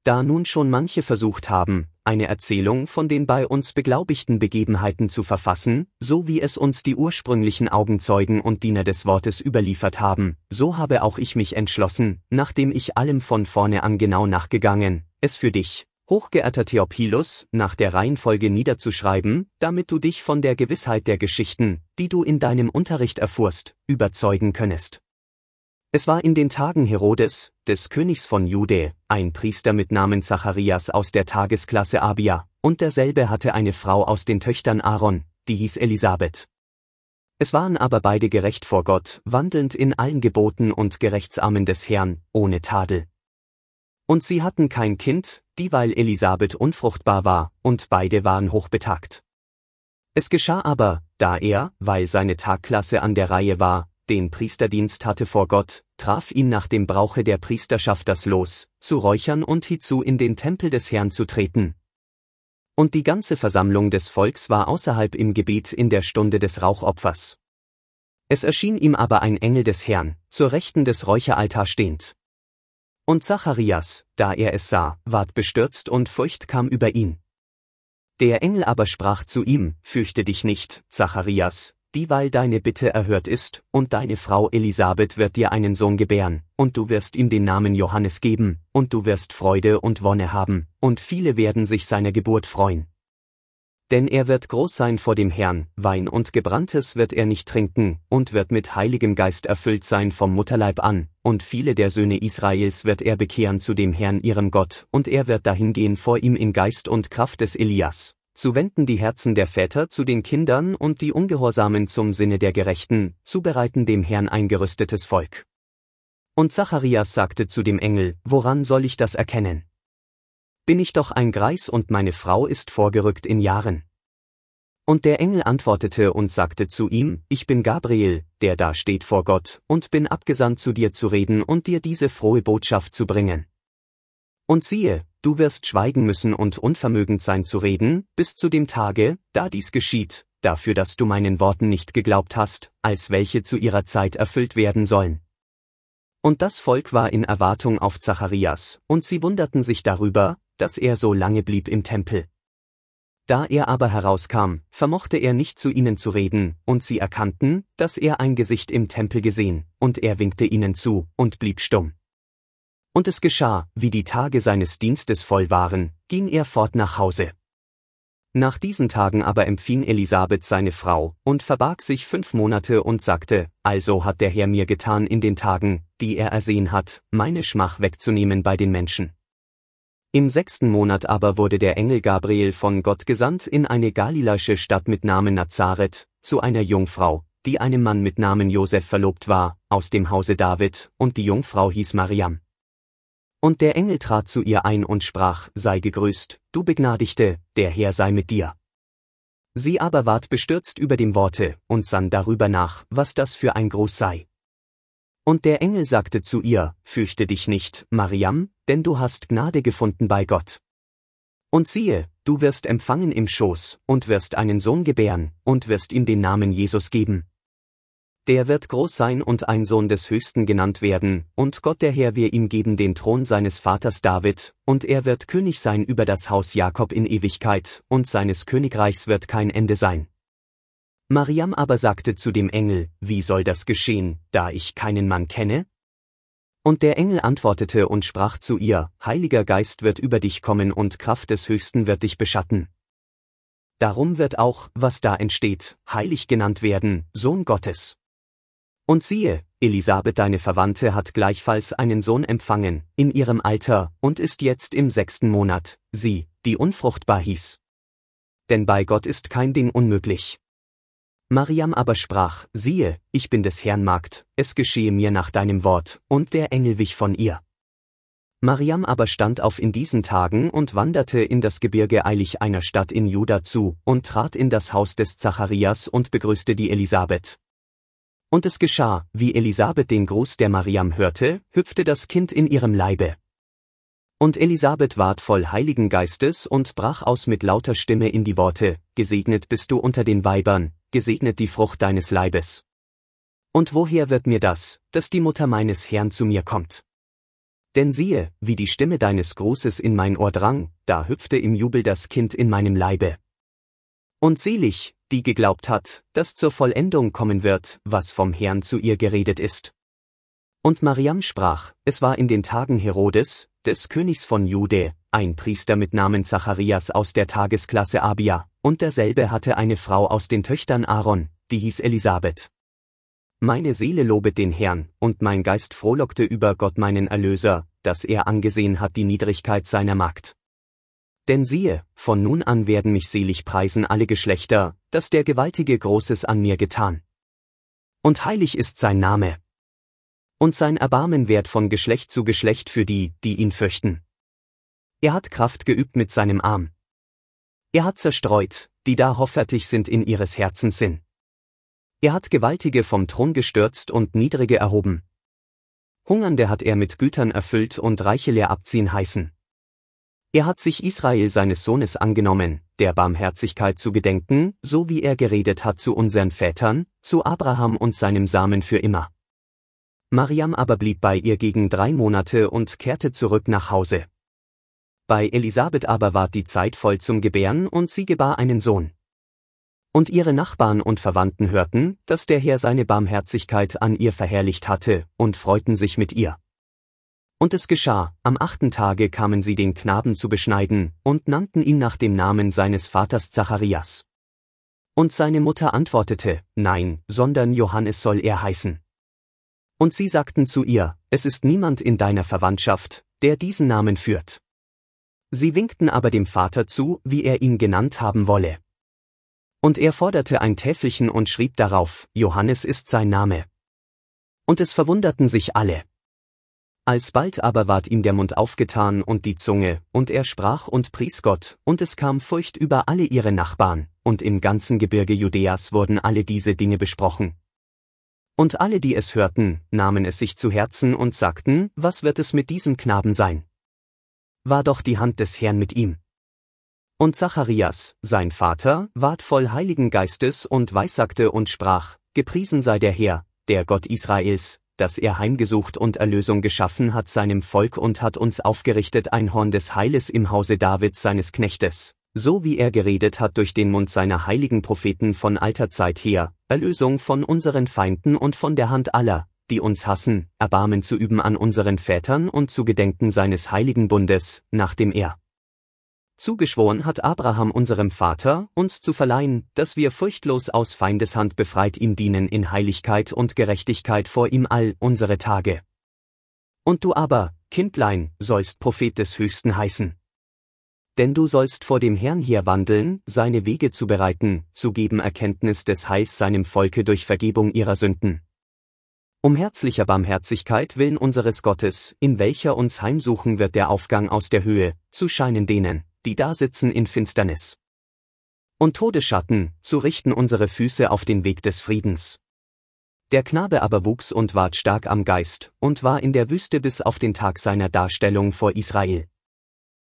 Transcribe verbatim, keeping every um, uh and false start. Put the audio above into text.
Da nun schon manche versucht haben, eine Erzählung von den bei uns beglaubigten Begebenheiten zu verfassen, so wie es uns die ursprünglichen Augenzeugen und Diener des Wortes überliefert haben, so habe auch ich mich entschlossen, nachdem ich allem von vorne an genau nachgegangen, es für dich, hochgeehrter Theophilus, nach der Reihenfolge niederzuschreiben, damit du dich von der Gewissheit der Geschichten, die du in deinem Unterricht erfuhrst, überzeugen könnest. Es war in den Tagen Herodes, des Königs von Jude, ein Priester mit Namen Zacharias aus der Tagesklasse Abia, und derselbe hatte eine Frau aus den Töchtern Aaron, die hieß Elisabeth. Es waren aber beide gerecht vor Gott, wandelnd in allen Geboten und Gerechtsarmen des Herrn, ohne Tadel. Und sie hatten kein Kind, dieweil Elisabeth unfruchtbar war, und beide waren hochbetagt. Es geschah aber, da er, weil seine Tagklasse an der Reihe war, den Priesterdienst hatte vor Gott, traf ihn nach dem Brauche der Priesterschaft das Los, zu räuchern und hiezu in den Tempel des Herrn zu treten. Und die ganze Versammlung des Volks war außerhalb im Gebet in der Stunde des Rauchopfers. Es erschien ihm aber ein Engel des Herrn, zur Rechten des Räucheraltars stehend. Und Zacharias, da er es sah, ward bestürzt und Furcht kam über ihn. Der Engel aber sprach zu ihm, fürchte dich nicht, Zacharias, dieweil deine Bitte erhört ist, und deine Frau Elisabeth wird dir einen Sohn gebären, und du wirst ihm den Namen Johannes geben, und du wirst Freude und Wonne haben, und viele werden sich seiner Geburt freuen. Denn er wird groß sein vor dem Herrn, Wein und Gebranntes wird er nicht trinken, und wird mit Heiligem Geist erfüllt sein vom Mutterleib an, und viele der Söhne Israels wird er bekehren zu dem Herrn ihrem Gott, und er wird dahingehen vor ihm in Geist und Kraft des Elias, zu wenden die Herzen der Väter zu den Kindern und die Ungehorsamen zum Sinne der Gerechten, zu bereiten dem Herrn ein gerüstetes Volk. Und Zacharias sagte zu dem Engel, woran soll ich das erkennen? Bin ich doch ein Greis und meine Frau ist vorgerückt in Jahren. Und der Engel antwortete und sagte zu ihm, ich bin Gabriel, der da steht vor Gott, und bin abgesandt zu dir zu reden und dir diese frohe Botschaft zu bringen. Und siehe, du wirst schweigen müssen und unvermögend sein zu reden, bis zu dem Tage, da dies geschieht, dafür dass du meinen Worten nicht geglaubt hast, als welche zu ihrer Zeit erfüllt werden sollen. Und das Volk war in Erwartung auf Zacharias, und sie wunderten sich darüber, dass er so lange blieb im Tempel. Da er aber herauskam, vermochte er nicht zu ihnen zu reden, und sie erkannten, dass er ein Gesicht im Tempel gesehen, und er winkte ihnen zu, und blieb stumm. Und es geschah, wie die Tage seines Dienstes voll waren, ging er fort nach Hause. Nach diesen Tagen aber empfing Elisabeth seine Frau, und verbarg sich fünf Monate und sagte, also hat der Herr mir getan in den Tagen, die er ersehen hat, meine Schmach wegzunehmen bei den Menschen. Im sechsten Monat aber wurde der Engel Gabriel von Gott gesandt in eine galiläische Stadt mit Namen Nazareth, zu einer Jungfrau, die einem Mann mit Namen Josef verlobt war, aus dem Hause David, und die Jungfrau hieß Mariam. Und der Engel trat zu ihr ein und sprach, sei gegrüßt, du Begnadigte, der Herr sei mit dir. Sie aber ward bestürzt über dem Worte, und sann darüber nach, was das für ein Gruß sei. Und der Engel sagte zu ihr, fürchte dich nicht, Mariam, denn du hast Gnade gefunden bei Gott. Und siehe, du wirst empfangen im Schoß, und wirst einen Sohn gebären, und wirst ihm den Namen Jesus geben. Der wird groß sein und ein Sohn des Höchsten genannt werden, und Gott der Herr wird ihm geben den Thron seines Vaters David, und er wird König sein über das Haus Jakob in Ewigkeit, und seines Königreichs wird kein Ende sein. Mariam aber sagte zu dem Engel, wie soll das geschehen, da ich keinen Mann kenne? Und der Engel antwortete und sprach zu ihr, Heiliger Geist wird über dich kommen und Kraft des Höchsten wird dich beschatten. Darum wird auch, was da entsteht, heilig genannt werden, Sohn Gottes. Und siehe, Elisabeth deine Verwandte hat gleichfalls einen Sohn empfangen, in ihrem Alter, und ist jetzt im sechsten Monat, sie, die unfruchtbar hieß. Denn bei Gott ist kein Ding unmöglich. Mariam aber sprach, siehe, ich bin des Herrn Magd, es geschehe mir nach deinem Wort, und der Engel wich von ihr. Mariam aber stand auf in diesen Tagen und wanderte in das Gebirge eilig einer Stadt in Juda zu, und trat in das Haus des Zacharias und begrüßte die Elisabeth. Und es geschah, wie Elisabeth den Gruß der Mariam hörte, hüpfte das Kind in ihrem Leibe. Und Elisabeth ward voll Heiligen Geistes und brach aus mit lauter Stimme in die Worte, gesegnet bist du unter den Weibern, gesegnet die Frucht deines Leibes. Und woher wird mir das, dass die Mutter meines Herrn zu mir kommt? Denn siehe, wie die Stimme deines Grußes in mein Ohr drang, da hüpfte im Jubel das Kind in meinem Leibe. Und selig, die geglaubt hat, dass zur Vollendung kommen wird, was vom Herrn zu ihr geredet ist. Und Mariam sprach, es war in den Tagen Herodes, des Königs von Jude, ein Priester mit Namen Zacharias aus der Tagesklasse Abia, und derselbe hatte eine Frau aus den Töchtern Aaron, die hieß Elisabeth. Meine Seele lobet den Herrn, und mein Geist frohlockte über Gott meinen Erlöser, dass er angesehen hat die Niedrigkeit seiner Magd. Denn siehe, von nun an werden mich selig preisen alle Geschlechter, dass der Gewaltige Großes an mir getan. Und heilig ist sein Name. Und sein Erbarmen währt von Geschlecht zu Geschlecht für die, die ihn fürchten. Er hat Kraft geübt mit seinem Arm. Er hat zerstreut, die da hoffärtig sind in ihres Herzens Sinn. Er hat Gewaltige vom Thron gestürzt und Niedrige erhoben. Hungernde hat er mit Gütern erfüllt und Reiche leer abziehen heißen. Er hat sich Israel seines Sohnes angenommen, der Barmherzigkeit zu gedenken, so wie er geredet hat zu unseren Vätern, zu Abraham und seinem Samen für immer. Mariam aber blieb bei ihr gegen drei Monate und kehrte zurück nach Hause. Bei Elisabeth aber ward die Zeit voll zum Gebären und sie gebar einen Sohn. Und ihre Nachbarn und Verwandten hörten, dass der Herr seine Barmherzigkeit an ihr verherrlicht hatte, und freuten sich mit ihr. Und es geschah, am achten Tage kamen sie den Knaben zu beschneiden, und nannten ihn nach dem Namen seines Vaters Zacharias. Und seine Mutter antwortete, nein, sondern Johannes soll er heißen. Und sie sagten zu ihr, es ist niemand in deiner Verwandtschaft, der diesen Namen führt. Sie winkten aber dem Vater zu, wie er ihn genannt haben wolle. Und er forderte ein Täfelchen und schrieb darauf, Johannes ist sein Name. Und es verwunderten sich alle. Alsbald aber ward ihm der Mund aufgetan und die Zunge, und er sprach und pries Gott, und es kam Furcht über alle ihre Nachbarn, und im ganzen Gebirge Judäas wurden alle diese Dinge besprochen. Und alle, die es hörten, nahmen es sich zu Herzen und sagten, was wird es mit diesem Knaben sein? War doch die Hand des Herrn mit ihm. Und Zacharias, sein Vater, ward voll Heiligen Geistes und weissagte und sprach, gepriesen sei der Herr, der Gott Israels, dass er heimgesucht und Erlösung geschaffen hat seinem Volk und hat uns aufgerichtet ein Horn des Heiles im Hause Davids seines Knechtes, so wie er geredet hat durch den Mund seiner heiligen Propheten von alter Zeit her, Erlösung von unseren Feinden und von der Hand aller, die uns hassen, Erbarmen zu üben an unseren Vätern und zu gedenken seines heiligen Bundes, nachdem er zugeschworen hat Abraham unserem Vater, uns zu verleihen, dass wir furchtlos aus Feindeshand befreit ihm dienen in Heiligkeit und Gerechtigkeit vor ihm all unsere Tage. Und du aber, Kindlein, sollst Prophet des Höchsten heißen. Denn du sollst vor dem Herrn hier wandeln, seine Wege zu bereiten, zu geben Erkenntnis des Heils seinem Volke durch Vergebung ihrer Sünden. Um herzlicher Barmherzigkeit willen unseres Gottes, in welcher uns heimsuchen wird der Aufgang aus der Höhe, zu scheinen denen, die da sitzen in Finsternis und Todesschatten, zu richten unsere Füße auf den Weg des Friedens. Der Knabe aber wuchs und ward stark am Geist, und war in der Wüste bis auf den Tag seiner Darstellung vor Israel.